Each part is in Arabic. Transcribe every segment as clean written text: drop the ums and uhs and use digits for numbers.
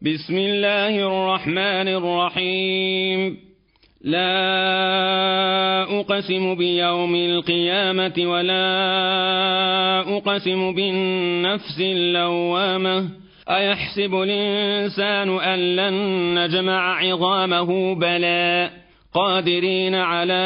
بسم الله الرحمن الرحيم. لا أقسم بيوم القيامة ولا أقسم بالنفس اللوامة أيحسب الإنسان أن لن نجمع عظامه بلى قادرين على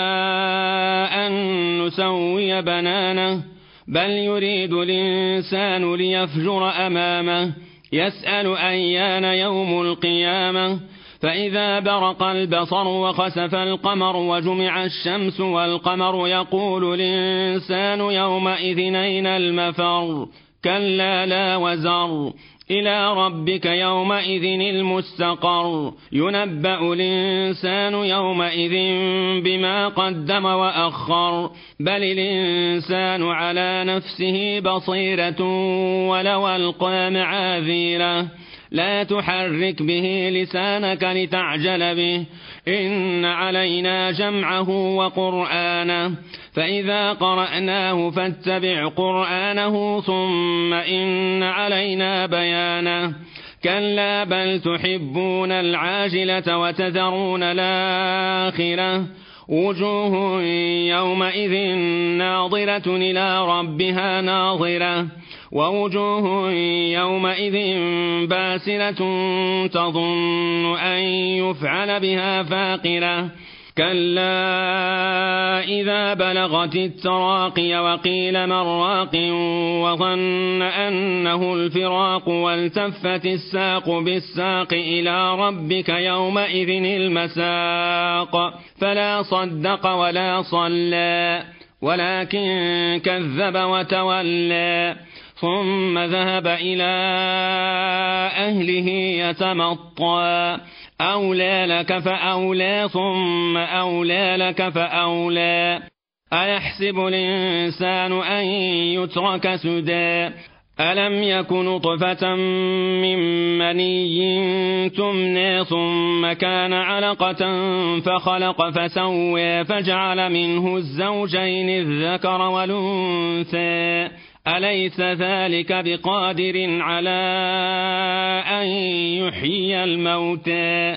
أن نسوي بنانه بل يريد الإنسان ليفجر أمامه يسأل أيان يوم القيامة فإذا برق البصر وخسف القمر وجمع الشمس والقمر يقول الإنسان يومئذ أين المفر كلا لا وزر إلى ربك يومئذ المستقر ينبأ الإنسان يومئذ بما قدم وأخر بل الإنسان على نفسه بصيرة ولو ألقى معاذيره لا تحرك به لسانك لتعجل به إن علينا جمعه وقرآنه فإذا قرأناه فاتبع قرآنه ثم إن علينا بيانه كلا بل تحبون العاجلة وتذرون الآخرة وجوه يومئذ ناظرة إلى ربها ناظرة ووجوه يومئذ باسرة تظن أن يفعل بها فاقرة كلا إذا بلغت التراقي وقيل من راق وظن أنه الفراق والتفت الساق بالساق إلى ربك يومئذ المساق فلا صدق ولا صلى ولكن كذب وتولى ثم ذهب إلى أهله يتمطى أولى لك فأولى ثم أولى لك فأولى أيحسب الإنسان أن يترك سدى ألم يك نطفة من مني تمنى ثم كان علقة فخلق فسوى فجعل منه الزوجين الذكر والأنثى أليس ذلك بقادر على أن يحيي الموتى